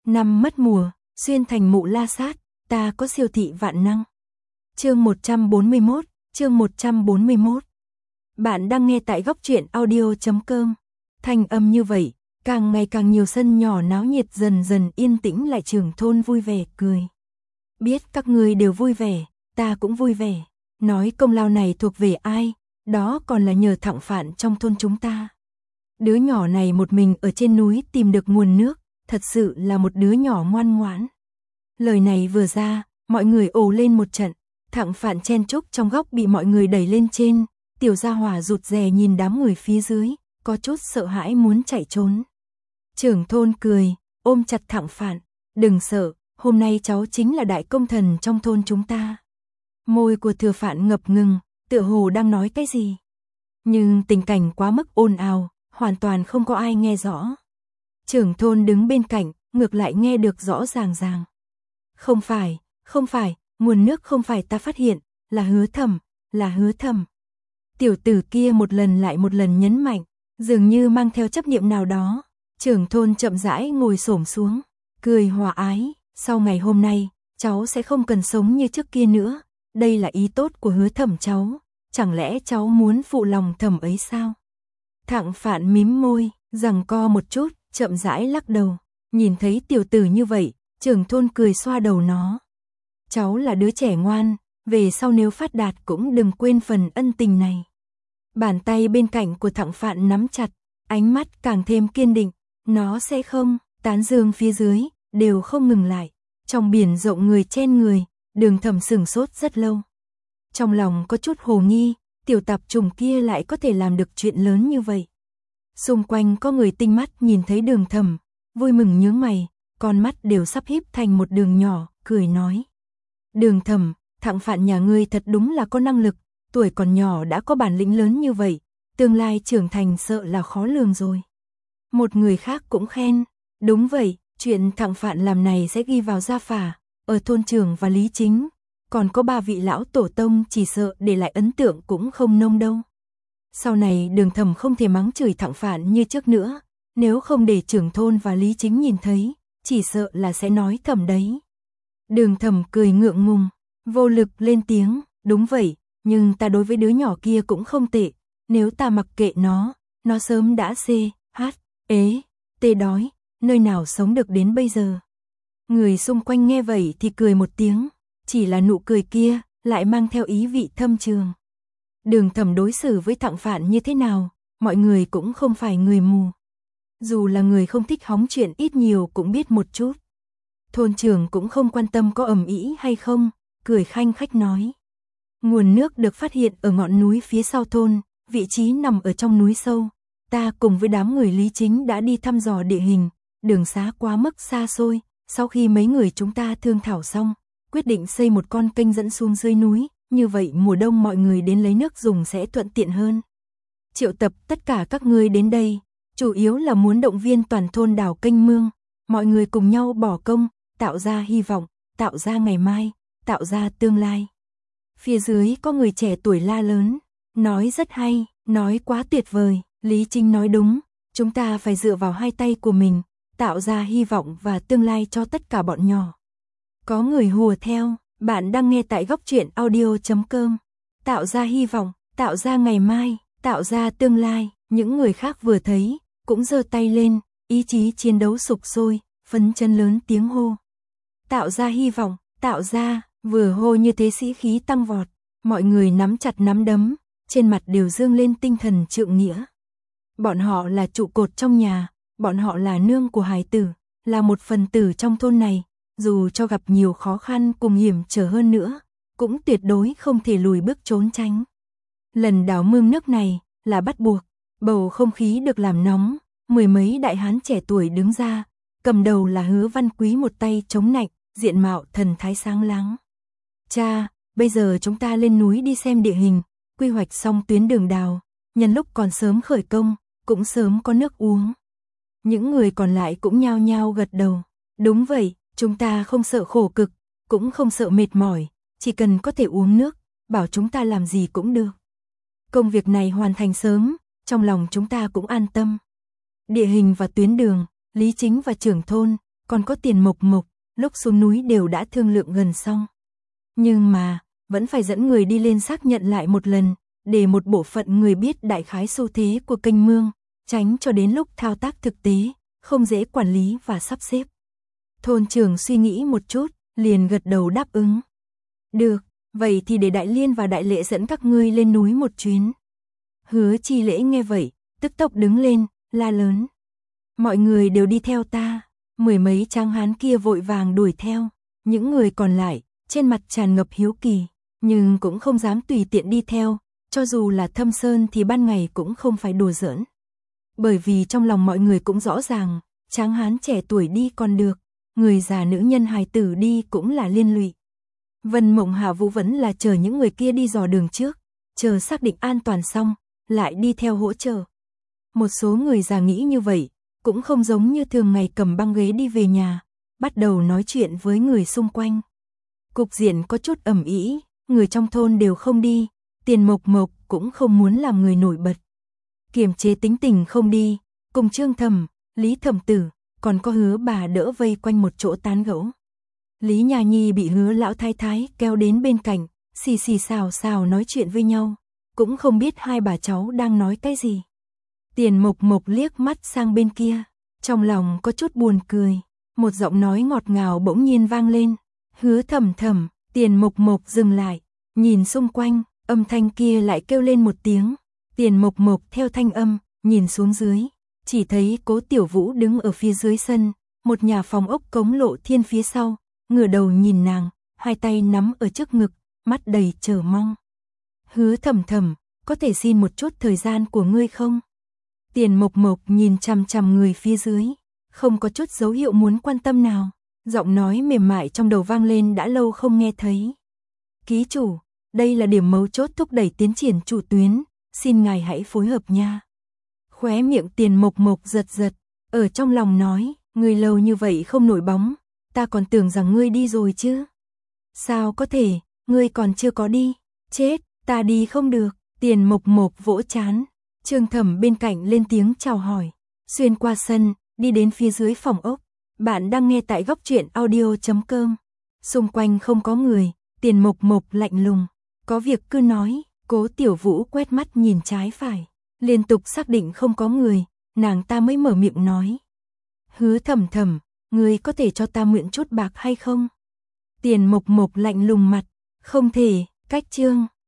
Năm mất mùa, xuyên thành Mụ La Sát, ta có siêu thị vạn năng. Chương 141, chương 141. Bạn đang nghe tại góc truyện audio.com. Thanh âm như vậy, càng ngày càng nhiều sân nhỏ náo nhiệt dần dần yên tĩnh lại. Trưởng thôn vui vẻ cười. Biết các ngươi đều vui vẻ, ta cũng vui vẻ. Nói công lao này thuộc về ai, đó còn là nhờ Thặng Phạn trong thôn chúng ta. Đứa nhỏ này một mình ở trên núi tìm được nguồn nước, thật sự là một đứa nhỏ ngoan ngoãn. Lời này vừa ra, mọi người ồ lên một trận. Thặng Phạn chen chúc trong góc bị mọi người đẩy lên trên, tiểu gia hỏa rụt rè nhìn đám người phía dưới, có chút sợ hãi muốn chạy trốn. Trưởng thôn cười, ôm chặt Thặng Phạn, đừng sợ, hôm nay cháu chính là đại công thần trong thôn chúng ta. Môi của Thừa Phạn ngập ngừng, tựa hồ đang nói cái gì. Nhưng tình cảnh quá mức ồn ào, hoàn toàn không có ai nghe rõ. Trưởng thôn đứng bên cạnh, ngược lại nghe được rõ ràng. Không phải, nguồn nước không phải ta phát hiện, là Hứa Thẩm. Tiểu tử kia một lần lại một lần nhấn mạnh, dường như mang theo chấp niệm nào đó. Trưởng thôn chậm rãi ngồi xổm xuống, cười hòa ái, sau ngày hôm nay, cháu sẽ không cần sống như trước kia nữa, đây là ý tốt của Hứa Thẩm cháu, chẳng lẽ cháu muốn phụ lòng Thẩm ấy sao? Thặng Phạn mím môi, giằng co một chút, chậm rãi lắc đầu, nhìn thấy tiểu tử như vậy, trưởng thôn cười xoa đầu nó. Cháu là đứa trẻ ngoan, về sau nếu phát đạt cũng đừng quên phần ân tình này. Bàn tay bên cạnh của Thặng Phạn nắm chặt, ánh mắt càng thêm kiên định, nó sẽ không, tán dương phía dưới, đều không ngừng lại. Trong biển rộng người chen người, Đường Thẩm sửng sốt rất lâu. Trong lòng có chút hồ nghi, tiểu tạp trùng kia lại có thể làm được chuyện lớn như vậy. Xung quanh có người tinh mắt nhìn thấy Đường Thẩm, vui mừng nhướng mày, con mắt đều sắp híp thành một đường nhỏ, cười nói. Đường Thẩm, Thặng Phạn nhà ngươi thật đúng là có năng lực, tuổi còn nhỏ đã có bản lĩnh lớn như vậy, tương lai trưởng thành sợ là khó lường rồi. Một người khác cũng khen, đúng vậy, chuyện Thặng Phạn làm này sẽ ghi vào gia phả, ở thôn trưởng và Lý Chính, còn có 3 vị lão tổ tông chỉ sợ để lại ấn tượng cũng không nông đâu. Sau này Đường Thẩm không thể mắng chửi Thặng Phạn như trước nữa, nếu không để trưởng thôn và Lý Chính nhìn thấy, chỉ sợ là sẽ nói thầm đấy. Đường Thẩm cười ngượng ngùng, vô lực lên tiếng, đúng vậy, nhưng ta đối với đứa nhỏ kia cũng không tệ, nếu ta mặc kệ nó sớm đã tê đói, nơi nào sống được đến bây giờ. Người xung quanh nghe vậy thì cười một tiếng, chỉ là nụ cười kia, lại mang theo ý vị thâm trường. Đường Thẩm đối xử với Thặng Phạn như thế nào, mọi người cũng không phải người mù. Dù là người không thích hóng chuyện ít nhiều cũng biết một chút. Thôn trưởng cũng không quan tâm có ầm ĩ hay không, cười khanh khách nói. Nguồn nước được phát hiện ở ngọn núi phía sau thôn, vị trí nằm ở trong núi sâu. Ta cùng với đám người Lý Chính đã đi thăm dò địa hình, đường xá quá mức xa xôi. Sau khi mấy người chúng ta thương thảo xong, quyết định xây một con kênh dẫn xuống dưới núi, như vậy mùa đông mọi người đến lấy nước dùng sẽ thuận tiện hơn. Triệu tập tất cả các ngươi đến đây, chủ yếu là muốn động viên toàn thôn đào kênh mương, mọi người cùng nhau bỏ công, tạo ra hy vọng, tạo ra ngày mai, tạo ra tương lai. Phía dưới có người trẻ tuổi la lớn, nói rất hay, nói quá tuyệt vời, Lý Chính nói đúng, chúng ta phải dựa vào hai tay của mình, tạo ra hy vọng và tương lai cho tất cả bọn nhỏ. Có người hùa theo, bạn đang nghe tại góc truyện audio.com. Tạo ra hy vọng, tạo ra ngày mai, tạo ra tương lai, những người khác vừa thấy, cũng giơ tay lên, ý chí chiến đấu sục sôi, phấn chấn lớn tiếng hô. Tạo ra hy vọng, tạo ra, vừa hô như thế sĩ khí tăng vọt, mọi người nắm chặt nắm đấm, trên mặt đều dương lên tinh thần trượng nghĩa. Bọn họ là trụ cột trong nhà, bọn họ là nương của hài tử, là một phần tử trong thôn này, dù cho gặp nhiều khó khăn cùng hiểm trở hơn nữa, cũng tuyệt đối không thể lùi bước trốn tránh. Lần đào mương nước này là bắt buộc, bầu không khí được làm nóng, mười mấy đại hán trẻ tuổi đứng ra, cầm đầu là Hứa Văn Quý một tay chống nạnh, diện mạo thần thái sáng láng. Cha, bây giờ chúng ta lên núi đi xem địa hình, quy hoạch xong tuyến đường đào, nhân lúc còn sớm khởi công, cũng sớm có nước uống. Những người còn lại cũng nhao nhao gật đầu. Đúng vậy, chúng ta không sợ khổ cực, cũng không sợ mệt mỏi, chỉ cần có thể uống nước, bảo chúng ta làm gì cũng được. Công việc này hoàn thành sớm, trong lòng chúng ta cũng an tâm. Địa hình và tuyến đường, Lý Chính và trưởng thôn còn có Tiền Mộc Mộc, lúc xuống núi đều đã thương lượng gần xong. Nhưng mà, vẫn phải dẫn người đi lên xác nhận lại một lần, để một bộ phận người biết đại khái xu thế của kênh mương, tránh cho đến lúc thao tác thực tế, không dễ quản lý và sắp xếp. Thôn trưởng suy nghĩ một chút, liền gật đầu đáp ứng. Được, vậy thì để Đại Liên và Đại Lệ dẫn các ngươi lên núi một chuyến. Hứa Chi Lễ nghe vậy, tức tốc đứng lên, la lớn. Mọi người đều đi theo ta. Mười mấy tráng hán kia vội vàng đuổi theo. Những người còn lại, trên mặt tràn ngập hiếu kỳ, nhưng cũng không dám tùy tiện đi theo, cho dù là Thâm Sơn thì ban ngày cũng không phải đùa giỡn. Bởi vì trong lòng mọi người cũng rõ ràng, tráng hán trẻ tuổi đi còn được, người già nữ nhân hài tử đi cũng là liên lụy. Vân Mộng Hạ Vũ vẫn là chờ những người kia đi dò đường trước, chờ xác định an toàn xong, lại đi theo hỗ trợ. Một số người già nghĩ như vậy, cũng không giống như thường ngày cầm băng ghế đi về nhà, bắt đầu nói chuyện với người xung quanh. Cục diện có chút ầm ĩ, người trong thôn đều không đi, Tiền Mộc Mộc cũng không muốn làm người nổi bật. Kiềm chế tính tình không đi, cùng Trương Thẩm, Lý Thẩm Tử, còn có Hứa bà đỡ vây quanh một chỗ tán gẫu. Lý Nhà Nhi bị Hứa lão thái thái kéo đến bên cạnh, xì xì xào xào nói chuyện với nhau, cũng không biết hai bà cháu đang nói cái gì. Tiền Mộc Mộc liếc mắt sang bên kia, trong lòng có chút buồn cười, một giọng nói ngọt ngào bỗng nhiên vang lên. Hứa Thẩm Thẩm. Tiền Mộc Mộc dừng lại, nhìn xung quanh, âm thanh kia lại kêu lên một tiếng. Tiền Mộc Mộc theo thanh âm, nhìn xuống dưới, chỉ thấy Cố Tiểu Vũ đứng ở phía dưới sân, một nhà phòng ốc cống lộ thiên phía sau, ngửa đầu nhìn nàng, hai tay nắm ở trước ngực, mắt đầy chờ mong. Hứa Thẩm Thẩm, có thể xin một chút thời gian của ngươi không? Tiền Mộc Mộc nhìn chằm chằm người phía dưới, không có chút dấu hiệu muốn quan tâm nào. Giọng nói mềm mại trong đầu vang lên đã lâu không nghe thấy. Ký chủ, đây là điểm mấu chốt thúc đẩy tiến triển chủ tuyến, xin ngài hãy phối hợp nha. Khóe miệng Tiền Mộc Mộc giật giật, ở trong lòng nói, ngươi lâu như vậy không nổi bóng, ta còn tưởng rằng ngươi đi rồi chứ. Sao có thể, ngươi còn chưa có đi, chết, ta đi không được. Tiền Mộc Mộc vỗ chán, Trương Thẩm bên cạnh lên tiếng chào hỏi, xuyên qua sân, đi đến phía dưới phòng ốc. Bạn đang nghe tại góc truyện audio.com. Xung quanh không có người, Tiền Mộc Mộc lạnh lùng, có việc cứ nói. Cố Tiểu Vũ quét mắt nhìn trái phải, liên tục xác định không có người, nàng ta mới mở miệng nói. Hứa Thẩm Thẩm, ngươi có thể cho ta mượn chút bạc hay không? Tiền Mộc Mộc lạnh lùng mặt, không thể, cách chương.